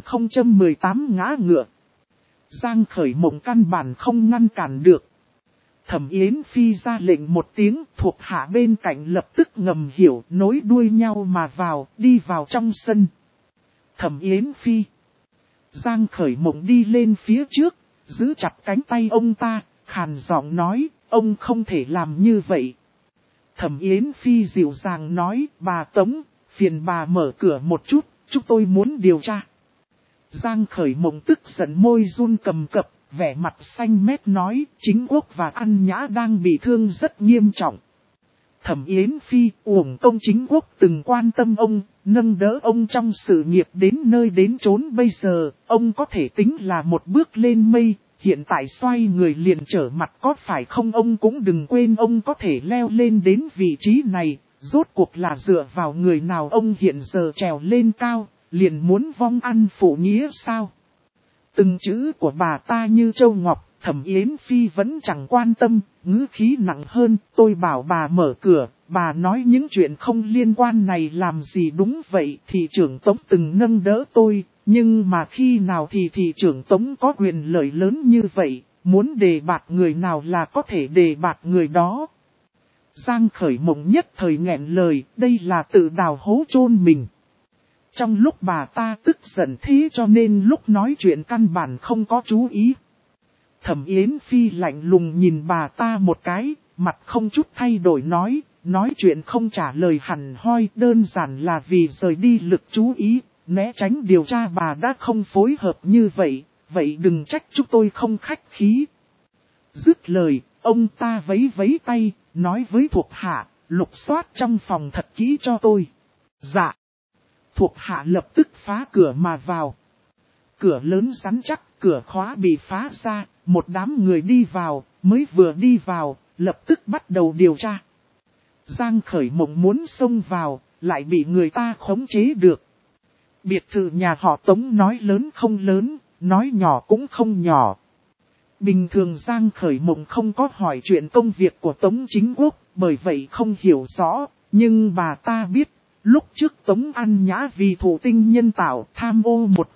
3018 ngã ngựa. Giang Khởi Mộng căn bản không ngăn cản được. Thẩm Yến Phi ra lệnh một tiếng, thuộc hạ bên cạnh lập tức ngầm hiểu, nối đuôi nhau mà vào, đi vào trong sân. Thẩm Yến Phi. Giang Khởi Mộng đi lên phía trước, giữ chặt cánh tay ông ta, khàn giọng nói, ông không thể làm như vậy. Thẩm Yến Phi dịu dàng nói, bà Tống, phiền bà mở cửa một chút, chúng tôi muốn điều tra. Giang Khởi Mộng tức giận môi run cầm cập, vẻ mặt xanh mét nói, Chính Quốc và An Nhã đang bị thương rất nghiêm trọng. Thẩm Yến Phi, uổng công Chính Quốc từng quan tâm ông, nâng đỡ ông trong sự nghiệp đến nơi đến chốn bây giờ, ông có thể tính là một bước lên mây, hiện tại xoay người liền trở mặt có phải không, ông cũng đừng quên ông có thể leo lên đến vị trí này, rốt cuộc là dựa vào người nào ông hiện giờ trèo lên cao, liền muốn vong ăn phụ nghĩa sao? Từng chữ của bà ta như châu ngọc, Thẩm Yến Phi vẫn chẳng quan tâm, ngữ khí nặng hơn, tôi bảo bà mở cửa, bà nói những chuyện không liên quan này làm gì đúng vậy, thị trưởng Tống từng nâng đỡ tôi, nhưng mà khi nào thì thị trưởng Tống có quyền lợi lớn như vậy, muốn đề bạt người nào là có thể đề bạt người đó. Giang Khởi Mộng nhất thời nghẹn lời, đây là tự đào hố chôn mình. Trong lúc bà ta tức giận thế cho nên lúc nói chuyện căn bản không có chú ý. Thẩm Yến Phi lạnh lùng nhìn bà ta một cái, mặt không chút thay đổi nói chuyện không trả lời hẳn hoi, đơn giản là vì rời đi lực chú ý, né tránh điều tra. Bà đã không phối hợp như vậy, vậy đừng trách chúng tôi không khách khí. Dứt lời, ông ta vẫy vẫy tay, nói với thuộc hạ, lục soát trong phòng thật kỹ cho tôi. Dạ. Thuộc hạ lập tức phá cửa mà vào. Cửa lớn rắn chắc, cửa khóa bị phá ra, một đám người đi vào, mới vừa đi vào, lập tức bắt đầu điều tra. Giang Khởi Mộng muốn xông vào, lại bị người ta khống chế được. Biệt thự nhà họ Tống nói lớn không lớn, nói nhỏ cũng không nhỏ. Bình thường Giang Khởi Mộng không có hỏi chuyện công việc của Tống Chính Quốc, bởi vậy không hiểu rõ, nhưng bà ta biết. Lúc trước Tống An Nhã vì thụ tinh nhân tạo tham ô một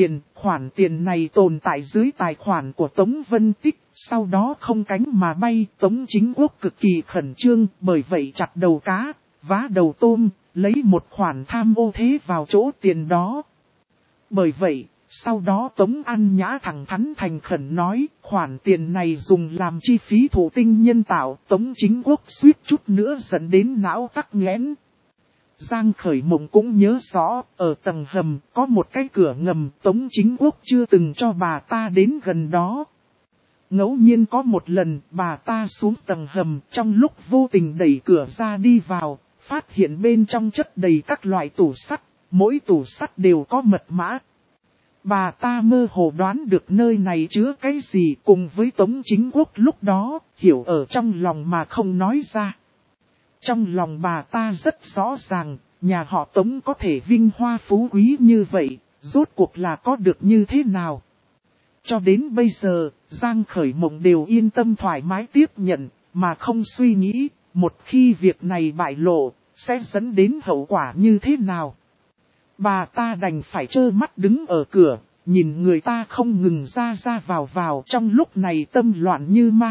khoản tiền này tồn tại dưới tài khoản của Tống Vân Tích, sau đó không cánh mà bay. Tống Chính Quốc cực kỳ khẩn trương, bởi vậy chặt đầu cá, vá đầu tôm, lấy một khoản tham ô thế vào chỗ tiền đó. Bởi vậy, sau đó Tống An Nhã thẳng thắn thành khẩn nói, khoản tiền này dùng làm chi phí thụ tinh nhân tạo, Tống Chính Quốc suýt chút nữa dẫn đến não tắc nghẽn. Giang Khởi Mộng cũng nhớ rõ, ở tầng hầm có một cái cửa ngầm, Tống Chính Quốc chưa từng cho bà ta đến gần đó. Ngẫu nhiên có một lần bà ta xuống tầng hầm, trong lúc vô tình đẩy cửa ra đi vào, phát hiện bên trong chất đầy các loại tủ sắt, mỗi tủ sắt đều có mật mã. Bà ta mơ hồ đoán được nơi này chứa cái gì, cùng với Tống Chính Quốc lúc đó, hiểu ở trong lòng mà không nói ra. Trong lòng bà ta rất rõ ràng, nhà họ Tống có thể vinh hoa phú quý như vậy, rốt cuộc là có được như thế nào. Cho đến bây giờ, Giang Khởi Mộng đều yên tâm thoải mái tiếp nhận, mà không suy nghĩ, một khi việc này bại lộ, sẽ dẫn đến hậu quả như thế nào. Bà ta đành phải trơ mắt đứng ở cửa, nhìn người ta không ngừng ra vào trong lúc này tâm loạn như ma.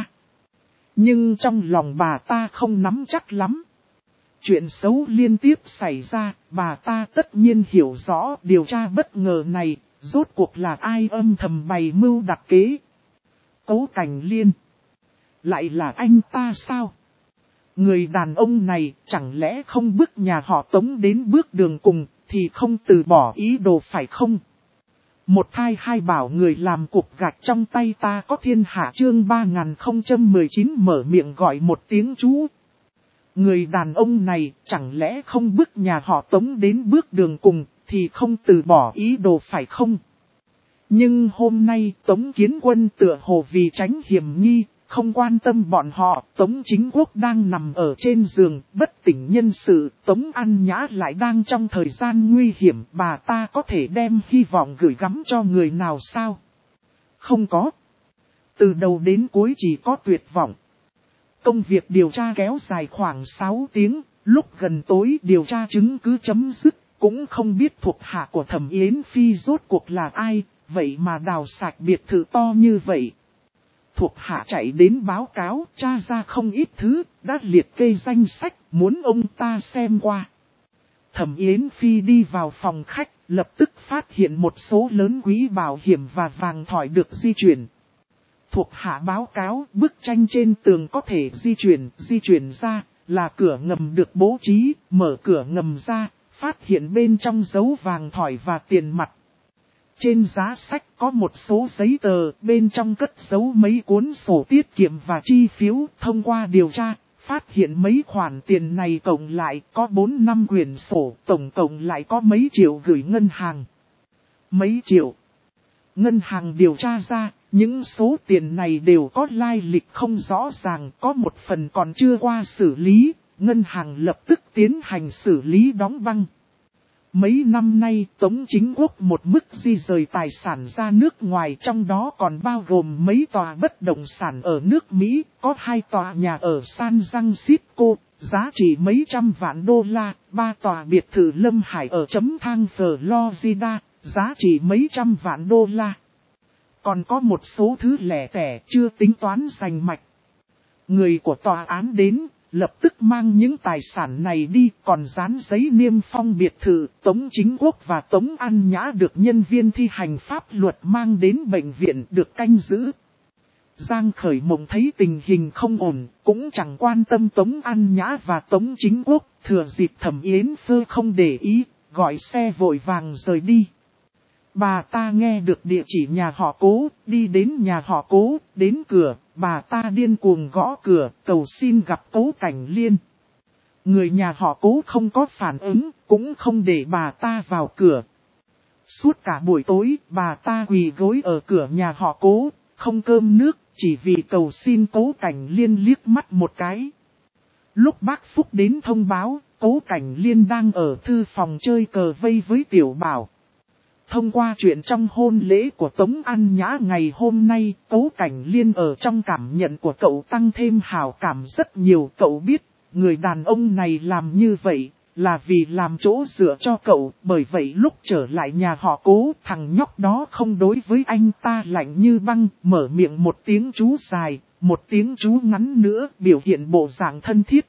Nhưng trong lòng bà ta không nắm chắc lắm. Chuyện xấu liên tiếp xảy ra, bà ta tất nhiên hiểu rõ điều tra bất ngờ này, rốt cuộc là ai âm thầm bày mưu đặt kế. Cố Cảnh Liên. Lại là anh ta sao? Người đàn ông này chẳng lẽ không bước nhà họ Tống đến bước đường cùng thì không từ bỏ ý đồ phải không? Một thai hai bảo người làm cục gạch trong tay ta có thiên hạ chương 3019 mở miệng gọi một tiếng chú. Người đàn ông này chẳng lẽ không bước nhà họ Tống đến bước đường cùng thì không từ bỏ ý đồ phải không? Nhưng hôm nay Tống Kiến Quân tựa hồ vì tránh hiểm nghi, không quan tâm bọn họ. Tống Chính Quốc đang nằm ở trên giường, bất tỉnh nhân sự. Tống An Nhã lại đang trong thời gian nguy hiểm. Bà ta có thể đem hy vọng gửi gắm cho người nào sao? Không có. Từ đầu đến cuối chỉ có tuyệt vọng. Công việc điều tra kéo dài khoảng 6 tiếng. Lúc gần tối điều tra chứng cứ chấm dứt. Cũng không biết thuộc hạ của Thẩm Yến Phi rốt cuộc là ai. Vậy mà đào sạch biệt thự to như vậy. Thuộc hạ chạy đến báo cáo, tra ra không ít thứ, đã liệt kê danh sách, muốn ông ta xem qua. Thẩm Yến Phi đi vào phòng khách, lập tức phát hiện một số lớn quỹ bảo hiểm và vàng thỏi được di chuyển. Thuộc hạ báo cáo, bức tranh trên tường có thể di chuyển ra, là cửa ngầm được bố trí, mở cửa ngầm ra, phát hiện bên trong dấu vàng thỏi và tiền mặt. Trên giá sách có một số giấy tờ, bên trong cất giấu mấy cuốn sổ tiết kiệm và chi phiếu. Thông qua điều tra, phát hiện mấy khoản tiền này cộng lại có 4-5 quyển sổ, tổng cộng lại có mấy triệu gửi ngân hàng. Mấy triệu. Ngân hàng điều tra ra, những số tiền này đều có lai lịch không rõ ràng, có một phần còn chưa qua xử lý, ngân hàng lập tức tiến hành xử lý đóng băng. Mấy năm nay Tống Chính Quốc một mức di rời tài sản ra nước ngoài, trong đó còn bao gồm mấy tòa bất động sản ở nước Mỹ, có 2 tòa nhà ở San Francisco, giá trị mấy trăm vạn đô la, 3 tòa biệt thự Lâm Hải ở chấm thang Florida, giá trị mấy trăm vạn đô la. Còn có một số thứ lẻ tẻ chưa tính toán rành mạch. Người của tòa án đến, lập tức mang những tài sản này đi, còn dán giấy niêm phong biệt thự. Tống Chính Quốc và Tống An Nhã được nhân viên thi hành pháp luật mang đến bệnh viện được canh giữ. Giang Khởi Mộng thấy tình hình không ổn, cũng chẳng quan tâm Tống An Nhã và Tống Chính Quốc, thừa dịp Thẩm Yến Phơ không để ý, gọi xe vội vàng rời đi. Bà ta nghe được địa chỉ nhà họ Cố, đi đến nhà họ Cố, đến cửa, bà ta điên cuồng gõ cửa, cầu xin gặp Cố Cảnh Liên. Người nhà họ Cố không có phản ứng, cũng không để bà ta vào cửa. Suốt cả buổi tối, bà ta quỳ gối ở cửa nhà họ Cố, không cơm nước, chỉ vì cầu xin Cố Cảnh Liên liếc mắt một cái. Lúc bác Phúc đến thông báo, Cố Cảnh Liên đang ở thư phòng chơi cờ vây với Tiểu Bảo. Thông qua chuyện trong hôn lễ của Tống An Nhã ngày hôm nay, Cố Cảnh Liên ở trong cảm nhận của cậu tăng thêm hào cảm rất nhiều. Cậu biết, người đàn ông này làm như vậy, là vì làm chỗ dựa cho cậu. Bởi vậy lúc trở lại nhà họ Cố, thằng nhóc đó không đối với anh ta lạnh như băng, mở miệng một tiếng chú dài, một tiếng chú ngắn nữa, biểu hiện bộ dạng thân thiết.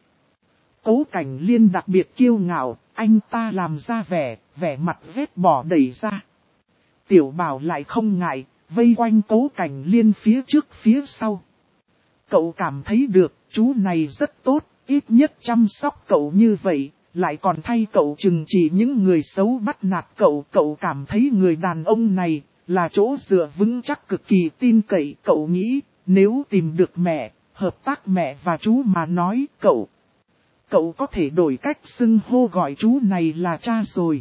Cố Cảnh Liên đặc biệt kiêu ngạo, anh ta làm ra vẻ mặt vết bỏ đẩy ra. Tiểu Bảo lại không ngại, vây quanh Cố Cảnh Liên phía trước phía sau. Cậu cảm thấy được, chú này rất tốt, ít nhất chăm sóc cậu như vậy, lại còn thay cậu trừng trị những người xấu bắt nạt cậu. Cậu cảm thấy người đàn ông này là chỗ dựa vững chắc cực kỳ tin cậy. Cậu nghĩ, nếu tìm được mẹ, hợp tác mẹ và chú mà nói, cậu có thể đổi cách xưng hô gọi chú này là cha rồi.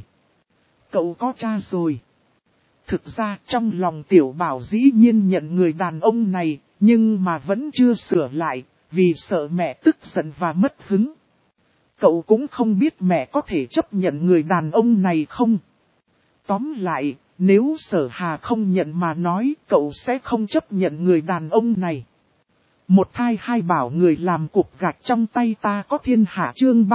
Cậu có cha rồi. Thực ra trong lòng Tiểu Bảo dĩ nhiên nhận người đàn ông này, nhưng mà vẫn chưa sửa lại, vì sợ mẹ tức giận và mất hứng. Cậu cũng không biết mẹ có thể chấp nhận người đàn ông này không. Tóm lại, nếu Sở Hà không nhận mà nói, cậu sẽ không chấp nhận người đàn ông này. Một thai hai bảo người làm cục gạch trong tay ta có thiên hạ chương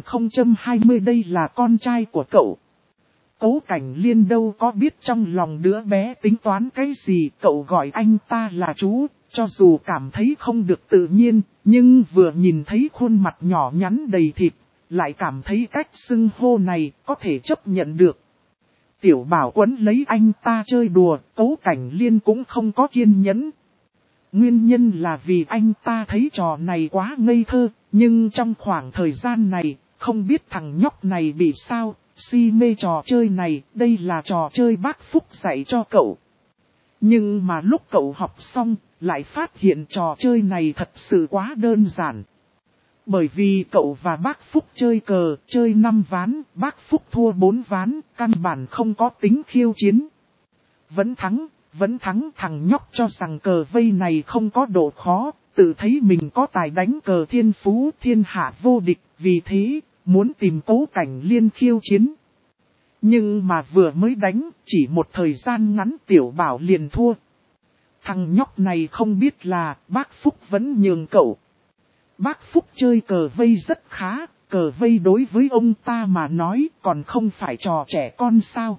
3020 đây là con trai của cậu. Cố Cảnh Liên đâu có biết trong lòng đứa bé tính toán cái gì, cậu gọi anh ta là chú, cho dù cảm thấy không được tự nhiên, nhưng vừa nhìn thấy khuôn mặt nhỏ nhắn đầy thịt, lại cảm thấy cách xưng hô này có thể chấp nhận được. Tiểu Bảo quấn lấy anh ta chơi đùa, Cố Cảnh Liên cũng không có kiên nhẫn. Nguyên nhân là vì anh ta thấy trò này quá ngây thơ, nhưng trong khoảng thời gian này, không biết thằng nhóc này bị sao, si mê trò chơi này, đây là trò chơi bác Phúc dạy cho cậu. Nhưng mà lúc cậu học xong, lại phát hiện trò chơi này thật sự quá đơn giản. Bởi vì cậu và bác Phúc chơi cờ, chơi 5 ván, bác Phúc thua 4 ván, căn bản không có tính khiêu chiến. Vẫn thắng thằng nhóc cho rằng cờ vây này không có độ khó, tự thấy mình có tài đánh cờ thiên phú thiên hạ vô địch, vì thế, muốn tìm Cố Cảnh Liên khiêu chiến. Nhưng mà vừa mới đánh, chỉ một thời gian ngắn Tiểu Bảo liền thua. Thằng nhóc này không biết là bác Phúc vẫn nhường cậu. Bác Phúc chơi cờ vây rất khá, cờ vây đối với ông ta mà nói còn không phải trò trẻ con sao.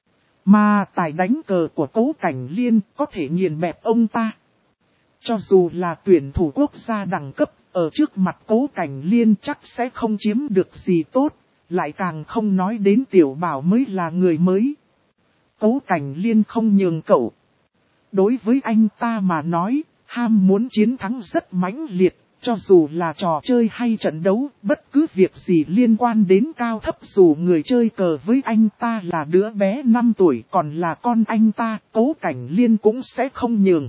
Mà tài đánh cờ của Cố Cảnh Liên có thể nghiền bẹp ông ta. Cho dù là tuyển thủ quốc gia đẳng cấp, ở trước mặt Cố Cảnh Liên chắc sẽ không chiếm được gì tốt, lại càng không nói đến Tiểu Bảo mới là người mới. Cố Cảnh Liên không nhường cậu. Đối với anh ta mà nói, ham muốn chiến thắng rất mãnh liệt, cho dù là trò chơi hay trận đấu, bất cứ việc gì liên quan đến cao thấp, dù người chơi cờ với anh ta là đứa bé 5 tuổi còn là con anh ta, Cố Cảnh Liên cũng sẽ không nhường.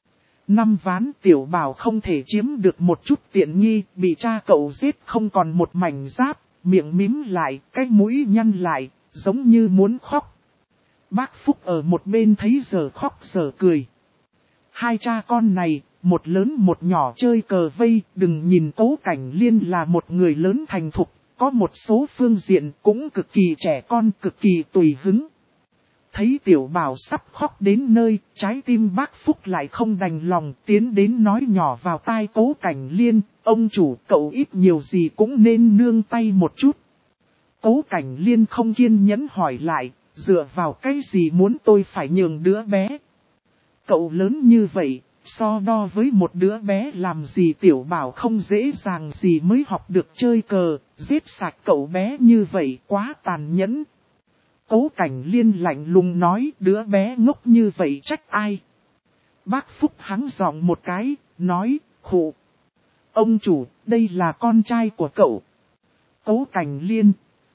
5 ván Tiểu Bảo không thể chiếm được một chút tiện nghi, bị cha cậu giết không còn một mảnh giáp, miệng mím lại, cái mũi nhăn lại, giống như muốn khóc. Bác Phúc ở một bên thấy giờ khóc giờ cười. Hai cha con này, một lớn một nhỏ chơi cờ vây, đừng nhìn Cố Cảnh Liên là một người lớn thành thục, có một số phương diện cũng cực kỳ trẻ con, cực kỳ tùy hứng. Thấy Tiểu Bảo sắp khóc đến nơi, trái tim bác Phúc lại không đành lòng, tiến đến nói nhỏ vào tai Cố Cảnh Liên, ông chủ cậu ít nhiều gì cũng nên nương tay một chút. Cố Cảnh Liên không kiên nhẫn hỏi lại, dựa vào cái gì muốn tôi phải nhường đứa bé? Cậu lớn như vậy, so đo với một đứa bé làm gì? Tiểu Bảo không dễ dàng gì mới học được chơi cờ, giết sạch cậu bé như vậy quá tàn nhẫn. Cố Cảnh Liên lạnh lùng nói, đứa bé ngốc như vậy trách ai? Bác Phúc hắng giọng một cái, nói, khụ. Ông chủ, đây là con trai của cậu. Cố Cảnh Liên.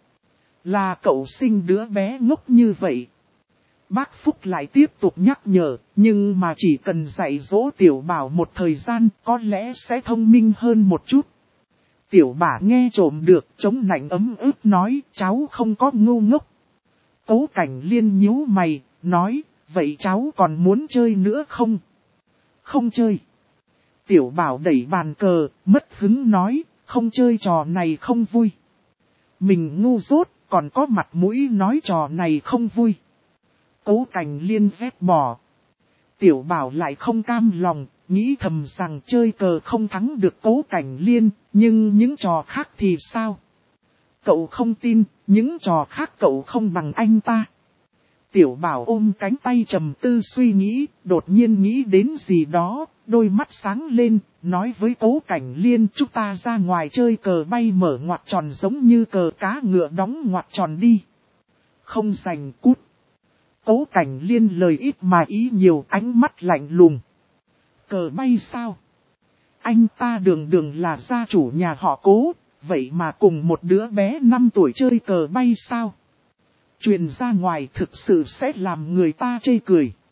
Là cậu sinh đứa bé ngốc như vậy. Bác Phúc lại tiếp tục nhắc nhở, nhưng mà chỉ cần dạy dỗ Tiểu Bảo một thời gian, có lẽ sẽ thông minh hơn một chút. Tiểu Bảo nghe trộm được, chống nạnh ấm ức nói, cháu không có ngu ngốc. Cố Cảnh Liên nhíu mày, nói, vậy cháu còn muốn chơi nữa không? Không chơi. Tiểu Bảo đẩy bàn cờ, mất hứng nói, không chơi trò này không vui. Mình ngu dốt, còn có mặt mũi nói trò này không vui. Cố Cảnh Liên vét bỏ. Tiểu Bảo lại không cam lòng, nghĩ thầm rằng chơi cờ không thắng được Cố Cảnh Liên, nhưng những trò khác thì sao? Cậu không tin, những trò khác cậu không bằng anh ta. Tiểu Bảo ôm cánh tay trầm tư suy nghĩ, đột nhiên nghĩ đến gì đó, đôi mắt sáng lên, nói với Cố Cảnh Liên, chúng ta ra ngoài chơi cờ bay mở ngoặt tròn giống như cờ cá ngựa đóng ngoặt tròn đi. Không giành cút. Cố Cảnh Liên lời ít mà ý nhiều, ánh mắt lạnh lùng. Cờ bay sao? Anh ta đường là gia chủ nhà họ Cố, vậy mà cùng một đứa bé 5 tuổi chơi cờ bay sao? Truyền ra ngoài thực sự sẽ làm người ta chê cười.